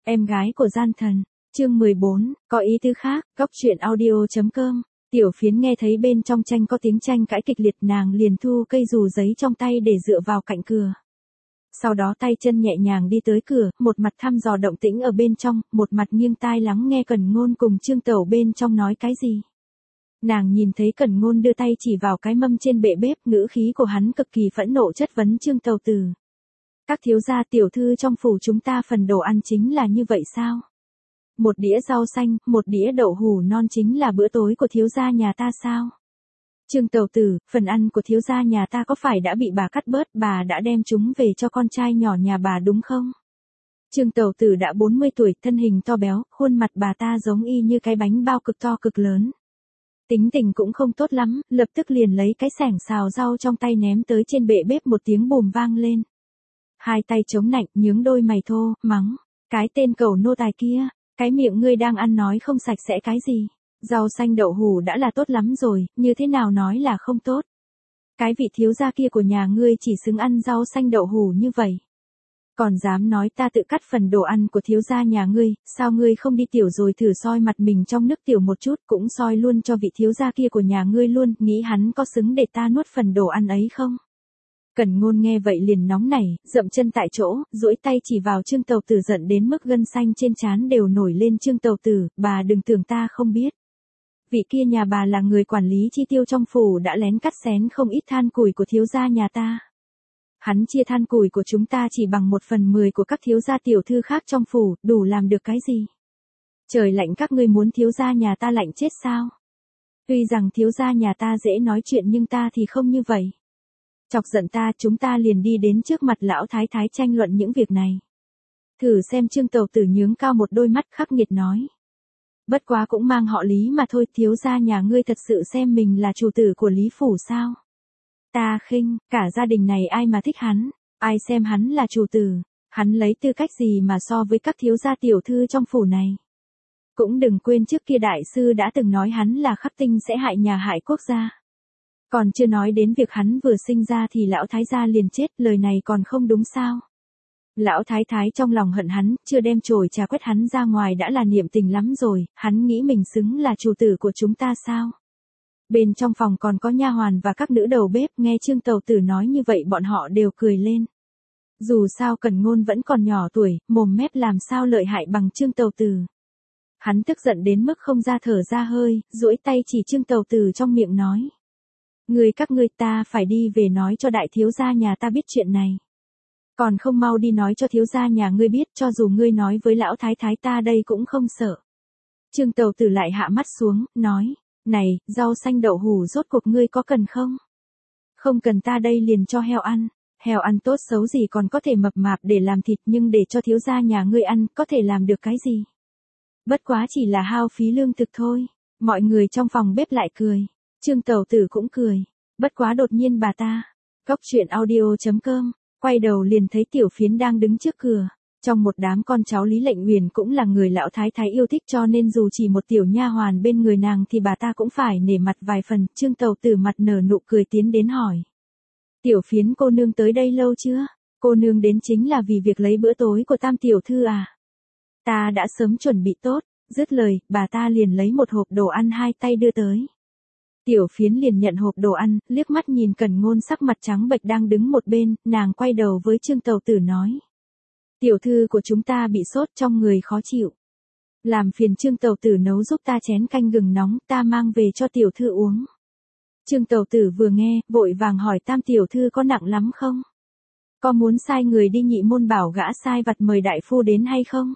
Em gái của gian thần, chương 14, có ý tứ khác, góc truyện audio.com. Tiểu Phiến nghe thấy bên trong tranh có tiếng tranh cãi kịch liệt, nàng liền thu cây dù giấy trong tay để dựa vào cạnh cửa. Sau đó tay chân nhẹ nhàng đi tới cửa, một mặt thăm dò động tĩnh ở bên trong, một mặt nghiêng tai lắng nghe Cẩn Ngôn cùng Trương Tẩu bên trong nói cái gì. Nàng nhìn thấy Cẩn Ngôn đưa tay chỉ vào cái mâm trên bệ bếp, ngữ khí của hắn cực kỳ phẫn nộ chất vấn Trương Tẩu Tử. Các thiếu gia tiểu thư trong phủ chúng ta phần đồ ăn chính là như vậy sao? Một đĩa rau xanh, một đĩa đậu hủ non chính là bữa tối của thiếu gia nhà ta sao? Trương Tẩu Tử, phần ăn của thiếu gia nhà ta có phải đã bị bà cắt bớt, bà đã đem chúng về cho con trai nhỏ nhà bà đúng không? Trương Tẩu Tử đã 40 tuổi, thân hình to béo, khuôn mặt bà ta giống y như cái bánh bao cực to cực lớn. Tính tình cũng không tốt lắm, lập tức liền lấy cái xẻng xào rau trong tay ném tới trên bệ bếp, một tiếng bùm vang lên. Hai tay chống nạnh, nhướng đôi mày thô, mắng. Cái tên cẩu nô tài kia, cái miệng ngươi đang ăn nói không sạch sẽ cái gì? Rau xanh đậu hủ đã là tốt lắm rồi, như thế nào nói là không tốt? Cái vị thiếu gia kia của nhà ngươi chỉ xứng ăn rau xanh đậu hủ như vậy. Còn dám nói ta tự cắt phần đồ ăn của thiếu gia nhà ngươi, sao ngươi không đi tiểu rồi thử soi mặt mình trong nước tiểu một chút, cũng soi luôn cho vị thiếu gia kia của nhà ngươi luôn, nghĩ hắn có xứng để ta nuốt phần đồ ăn ấy không? Cẩn Ngôn nghe vậy liền nóng nảy, dậm chân tại chỗ, duỗi tay chỉ vào Trương Tẩu Tử, giận đến mức gân xanh trên trán đều nổi lên. Trương Tẩu Tử, bà đừng tưởng ta không biết. Vị kia nhà bà là người quản lý chi tiêu trong phủ, đã lén cắt xén không ít than củi của thiếu gia nhà ta. Hắn chia than củi của chúng ta chỉ bằng 1/10 của các thiếu gia tiểu thư khác trong phủ, đủ làm được cái gì? Trời lạnh các ngươi muốn thiếu gia nhà ta lạnh chết sao? Tuy rằng thiếu gia nhà ta dễ nói chuyện nhưng ta thì không như vậy. Chọc giận ta, chúng ta liền đi đến trước mặt lão thái thái tranh luận những việc này. Thử xem. Trương Tẩu Tử nhướng cao một đôi mắt khắc nghiệt nói. Bất quá cũng mang họ Lý mà thôi, thiếu gia nhà ngươi thật sự xem mình là chủ tử của Lý phủ sao? Ta khinh, cả gia đình này ai mà thích hắn, ai xem hắn là chủ tử, hắn lấy tư cách gì mà so với các thiếu gia tiểu thư trong phủ này. Cũng đừng quên trước kia đại sư đã từng nói hắn là khắc tinh sẽ hại nhà hại quốc gia. Còn chưa nói đến việc hắn vừa sinh ra thì lão thái gia liền chết, lời này còn không đúng sao? Lão thái thái trong lòng hận hắn, chưa đem chổi trà quét hắn ra ngoài đã là niệm tình lắm rồi, hắn nghĩ mình xứng là chủ tử của chúng ta sao? Bên trong phòng còn có nha hoàn và các nữ đầu bếp, nghe Trương Tẩu Tử nói như vậy bọn họ đều cười lên. Dù sao Cẩn Ngôn vẫn còn nhỏ tuổi, mồm mép làm sao lợi hại bằng Trương Tẩu Tử. Hắn tức giận đến mức không ra thở ra hơi, duỗi tay chỉ Trương Tẩu Tử trong miệng nói. Các ngươi ta phải đi về nói cho đại thiếu gia nhà ta biết chuyện này. Còn không mau đi nói cho thiếu gia nhà ngươi biết, cho dù ngươi nói với lão thái thái ta đây cũng không sợ. Trương Tẩu Tử lại hạ mắt xuống, nói, này, rau xanh đậu hủ rốt cuộc ngươi có cần không? Không cần, ta đây liền cho heo ăn tốt xấu gì còn có thể mập mạp để làm thịt, nhưng để cho thiếu gia nhà ngươi ăn, có thể làm được cái gì? Bất quá chỉ là hao phí lương thực thôi. Mọi người trong phòng bếp lại cười. Trương Tẩu Tử cũng cười. Bất quá đột nhiên bà ta, góc truyện audio.com, quay đầu liền thấy Tiểu Phiến đang đứng trước cửa. Trong một đám con cháu Lý Lệnh Uyển cũng là người lão thái thái yêu thích, cho nên dù chỉ một tiểu nha hoàn bên người nàng thì bà ta cũng phải nể mặt vài phần. Trương Tẩu Tử mặt nở nụ cười tiến đến hỏi. Tiểu Phiến cô nương tới đây lâu chưa? Cô nương đến chính là vì việc lấy bữa tối của Tam tiểu thư à? Ta đã sớm chuẩn bị tốt. Dứt lời, bà ta liền lấy một hộp đồ ăn hai tay đưa tới. Tiểu Phiến liền nhận hộp đồ ăn, liếc mắt nhìn Cẩn Ngôn sắc mặt trắng bệch đang đứng một bên, nàng quay đầu với Trương Tẩu Tử nói. Tiểu thư của chúng ta bị sốt, trong người khó chịu. Làm phiền Trương Tẩu Tử nấu giúp ta chén canh gừng nóng, ta mang về cho tiểu thư uống. Trương Tẩu Tử vừa nghe, vội vàng hỏi Tam tiểu thư có nặng lắm không? Có muốn sai người đi nhị môn bảo gã sai vặt mời đại phu đến hay không?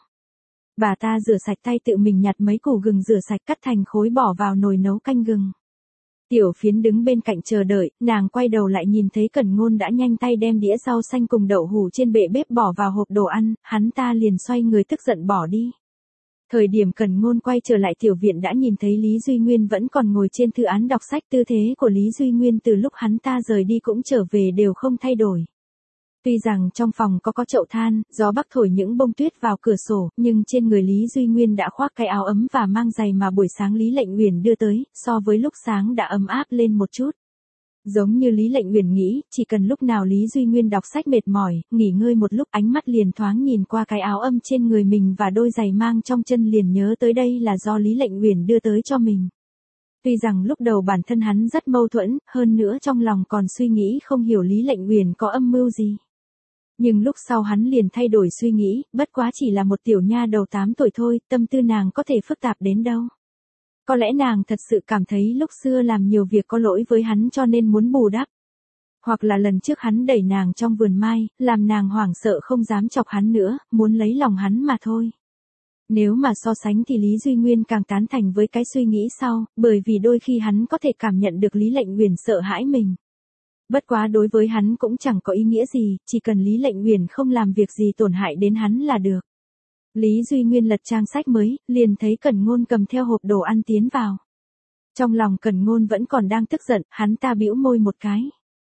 Bà ta rửa sạch tay tự mình nhặt mấy củ gừng rửa sạch cắt thành khối bỏ vào nồi nấu canh gừng. Tiểu Phiến đứng bên cạnh chờ đợi, nàng quay đầu lại nhìn thấy Cẩn Ngôn đã nhanh tay đem đĩa rau xanh cùng đậu hủ trên bệ bếp bỏ vào hộp đồ ăn, hắn ta liền xoay người tức giận bỏ đi. Thời điểm Cẩn Ngôn quay trở lại tiểu viện đã nhìn thấy Lý Duy Nguyên vẫn còn ngồi trên thư án đọc sách, tư thế của Lý Duy Nguyên từ lúc hắn ta rời đi cũng trở về đều không thay đổi. Tuy rằng trong phòng có chậu than, gió bắc thổi những bông tuyết vào cửa sổ, nhưng trên người Lý Duy Nguyên đã khoác cái áo ấm và mang giày mà buổi sáng Lý Lệnh Uyển đưa tới, so với lúc sáng đã ấm áp lên một chút. Giống như Lý Lệnh Uyển nghĩ, chỉ cần lúc nào Lý Duy Nguyên đọc sách mệt mỏi, nghỉ ngơi một lúc ánh mắt liền thoáng nhìn qua cái áo âm trên người mình và đôi giày mang trong chân liền nhớ tới đây là do Lý Lệnh Uyển đưa tới cho mình. Tuy rằng lúc đầu bản thân hắn rất mâu thuẫn, hơn nữa trong lòng còn suy nghĩ không hiểu Lý Lệnh Uyển có âm mưu gì. Nhưng lúc sau hắn liền thay đổi suy nghĩ, bất quá chỉ là một tiểu nha đầu 8 tuổi thôi, tâm tư nàng có thể phức tạp đến đâu. Có lẽ nàng thật sự cảm thấy lúc xưa làm nhiều việc có lỗi với hắn cho nên muốn bù đắp. Hoặc là lần trước hắn đẩy nàng trong vườn mai, làm nàng hoảng sợ không dám chọc hắn nữa, muốn lấy lòng hắn mà thôi. Nếu mà so sánh thì Lý Duy Nguyên càng tán thành với cái suy nghĩ sau, bởi vì đôi khi hắn có thể cảm nhận được Lý Lệnh Uyển sợ hãi mình. Bất quá đối với hắn cũng chẳng có ý nghĩa gì, chỉ cần Lý Lệnh Uyển không làm việc gì tổn hại đến hắn là được. Lý Duy Nguyên lật trang sách mới, liền thấy Cẩn Ngôn cầm theo hộp đồ ăn tiến vào. Trong lòng Cẩn Ngôn vẫn còn đang tức giận, hắn ta bĩu môi một cái.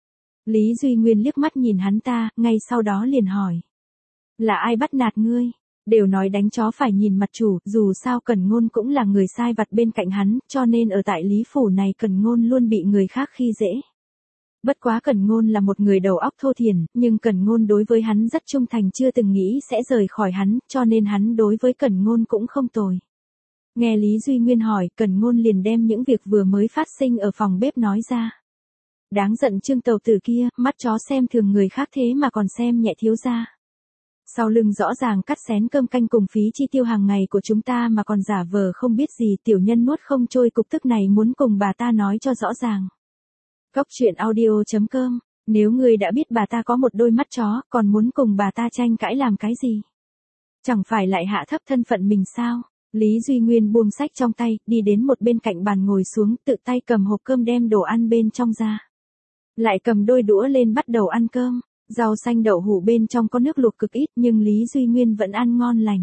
Lý Duy Nguyên liếc mắt nhìn hắn ta, ngay sau đó liền hỏi. Là ai bắt nạt ngươi? Đều nói đánh chó phải nhìn mặt chủ, dù sao Cẩn Ngôn cũng là người sai vặt bên cạnh hắn, cho nên ở tại Lý Phủ này Cẩn Ngôn luôn bị người khác khi dễ. Bất quá Cẩn Ngôn là một người đầu óc thô thiển, nhưng Cẩn Ngôn đối với hắn rất trung thành chưa từng nghĩ sẽ rời khỏi hắn, cho nên hắn đối với Cẩn Ngôn cũng không tồi. Nghe Lý Duy Nguyên hỏi, Cẩn Ngôn liền đem những việc vừa mới phát sinh ở phòng bếp nói ra. Đáng giận Trương Tàu Tử kia, mắt chó xem thường người khác thế mà còn xem nhẹ thiếu gia. Sau lưng rõ ràng cắt xén cơm canh cùng phí chi tiêu hàng ngày của chúng ta mà còn giả vờ không biết gì, tiểu nhân nuốt không trôi cục tức này muốn cùng bà ta nói cho rõ ràng. Góc truyện audio.com, nếu ngươi đã biết bà ta có một đôi mắt chó, còn muốn cùng bà ta tranh cãi làm cái gì? Chẳng phải lại hạ thấp thân phận mình sao? Lý Duy Nguyên buông sách trong tay, đi đến một bên cạnh bàn ngồi xuống, tự tay cầm hộp cơm đem đồ ăn bên trong ra. Lại cầm đôi đũa lên bắt đầu ăn cơm. Rau xanh đậu hũ bên trong có nước luộc cực ít nhưng Lý Duy Nguyên vẫn ăn ngon lành.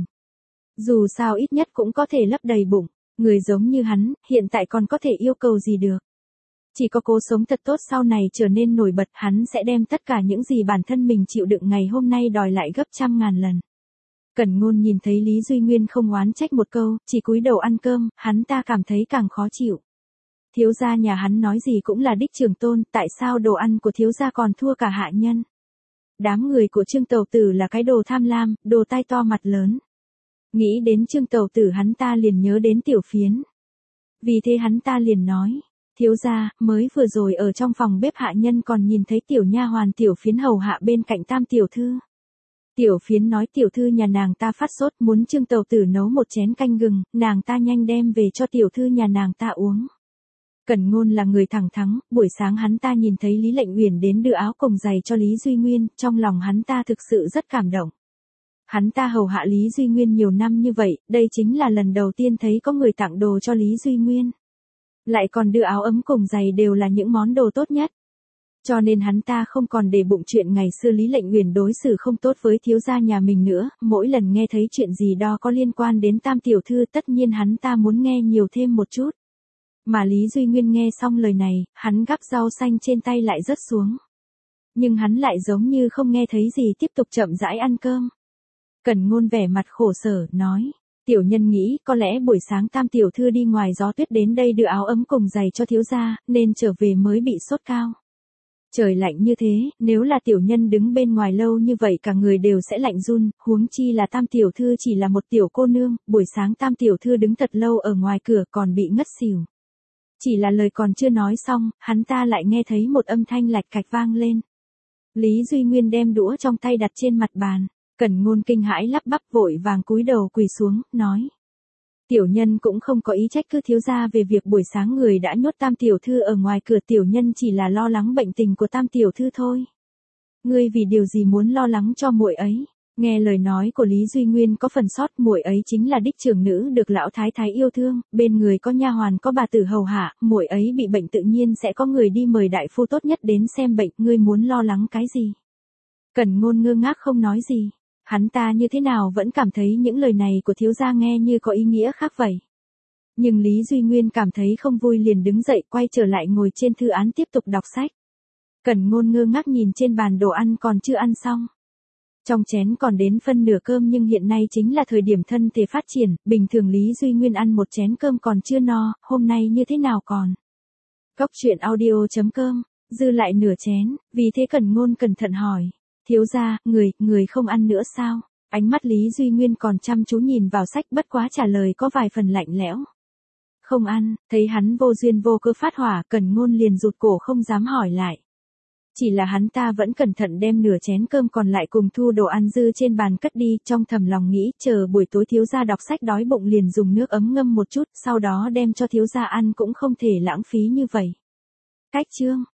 Dù sao ít nhất cũng có thể lấp đầy bụng, người giống như hắn, hiện tại còn có thể yêu cầu gì được. Chỉ có cố sống thật tốt sau này trở nên nổi bật, hắn sẽ đem tất cả những gì bản thân mình chịu đựng ngày hôm nay đòi lại gấp trăm ngàn lần. Cẩn Ngôn nhìn thấy Lý Duy Nguyên không oán trách một câu, chỉ cúi đầu ăn cơm, hắn ta cảm thấy càng khó chịu. Thiếu gia nhà hắn nói gì cũng là đích trưởng tôn, tại sao đồ ăn của thiếu gia còn thua cả hạ nhân? Đám người của Trương Tàu Tử là cái đồ tham lam, đồ tai to mặt lớn. Nghĩ đến Trương Tàu Tử hắn ta liền nhớ đến Tiểu Phiến. Vì thế hắn ta liền nói, thiếu gia, mới vừa rồi ở trong phòng bếp hạ nhân còn nhìn thấy tiểu nha hoàn Tiểu Phiến hầu hạ bên cạnh Tam tiểu thư. Tiểu Phiến nói tiểu thư nhà nàng ta phát sốt muốn Trương Tàu Tử nấu một chén canh gừng, nàng ta nhanh đem về cho tiểu thư nhà nàng ta uống. Cẩn Ngôn là người thẳng thắn, buổi sáng hắn ta nhìn thấy Lý Lệnh Uyển đến đưa áo cùng giày cho Lý Duy Nguyên, trong lòng hắn ta thực sự rất cảm động. Hắn ta hầu hạ Lý Duy Nguyên nhiều năm như vậy, đây chính là lần đầu tiên thấy có người tặng đồ cho Lý Duy Nguyên. Lại còn đưa áo ấm cùng giày đều là những món đồ tốt nhất. Cho nên hắn ta không còn để bụng chuyện ngày xưa Lý Lệnh Uyển đối xử không tốt với thiếu gia nhà mình nữa, mỗi lần nghe thấy chuyện gì đó có liên quan đến Tam tiểu thư tất nhiên hắn ta muốn nghe nhiều thêm một chút. Mà Lý Duy Nguyên nghe xong lời này, hắn gắp rau xanh trên tay lại rớt xuống. Nhưng hắn lại giống như không nghe thấy gì tiếp tục chậm rãi ăn cơm. Cẩn Ngôn vẻ mặt khổ sở, nói, tiểu nhân nghĩ có lẽ buổi sáng Tam tiểu thư đi ngoài gió tuyết đến đây đưa áo ấm cùng giày cho thiếu gia, nên trở về mới bị sốt cao. Trời lạnh như thế, nếu là tiểu nhân đứng bên ngoài lâu như vậy cả người đều sẽ lạnh run, huống chi là Tam tiểu thư chỉ là một tiểu cô nương, buổi sáng Tam tiểu thư đứng thật lâu ở ngoài cửa còn bị ngất xỉu. Chỉ là lời còn chưa nói xong, hắn ta lại nghe thấy một âm thanh lạch cạch vang lên. Lý Duy Nguyên đem đũa trong tay đặt trên mặt bàn, Cẩn Ngôn kinh hãi lắp bắp vội vàng cúi đầu quỳ xuống, nói. Tiểu nhân cũng không có ý trách cứ thiếu gia về việc buổi sáng người đã nhốt Tam tiểu thư ở ngoài cửa, tiểu nhân chỉ là lo lắng bệnh tình của Tam tiểu thư thôi. Ngươi vì điều gì muốn lo lắng cho muội ấy? Nghe lời nói của Lý Duy Nguyên có phần sót, muội ấy chính là đích trưởng nữ được lão thái thái yêu thương, bên người có nha hoàn có bà tử hầu hạ, muội ấy bị bệnh tự nhiên sẽ có người đi mời đại phu tốt nhất đến xem bệnh, ngươi muốn lo lắng cái gì? Cẩn Ngôn ngơ ngác không nói gì, hắn ta như thế nào vẫn cảm thấy những lời này của thiếu gia nghe như có ý nghĩa khác vậy. Nhưng Lý Duy Nguyên cảm thấy không vui liền đứng dậy quay trở lại ngồi trên thư án tiếp tục đọc sách. Cẩn Ngôn ngơ ngác nhìn trên bàn đồ ăn còn chưa ăn xong. Trong chén còn đến phân nửa cơm nhưng hiện nay chính là thời điểm thân thể phát triển, bình thường Lý Duy Nguyên ăn một chén cơm còn chưa no, hôm nay như thế nào còn. Góc truyện audio.com dư lại nửa chén, vì thế Cẩn Ngôn cẩn thận hỏi. Thiếu gia, người không ăn nữa sao? Ánh mắt Lý Duy Nguyên còn chăm chú nhìn vào sách bất quá trả lời có vài phần lạnh lẽo. Không ăn, thấy hắn vô duyên vô cớ phát hỏa, Cẩn Ngôn liền rụt cổ không dám hỏi lại. Chỉ là hắn ta vẫn cẩn thận đem nửa chén cơm còn lại cùng thu đồ ăn dư trên bàn cất đi, trong thầm lòng nghĩ chờ buổi tối thiếu gia đọc sách đói bụng liền dùng nước ấm ngâm một chút, sau đó đem cho thiếu gia ăn cũng không thể lãng phí như vậy. Cách chương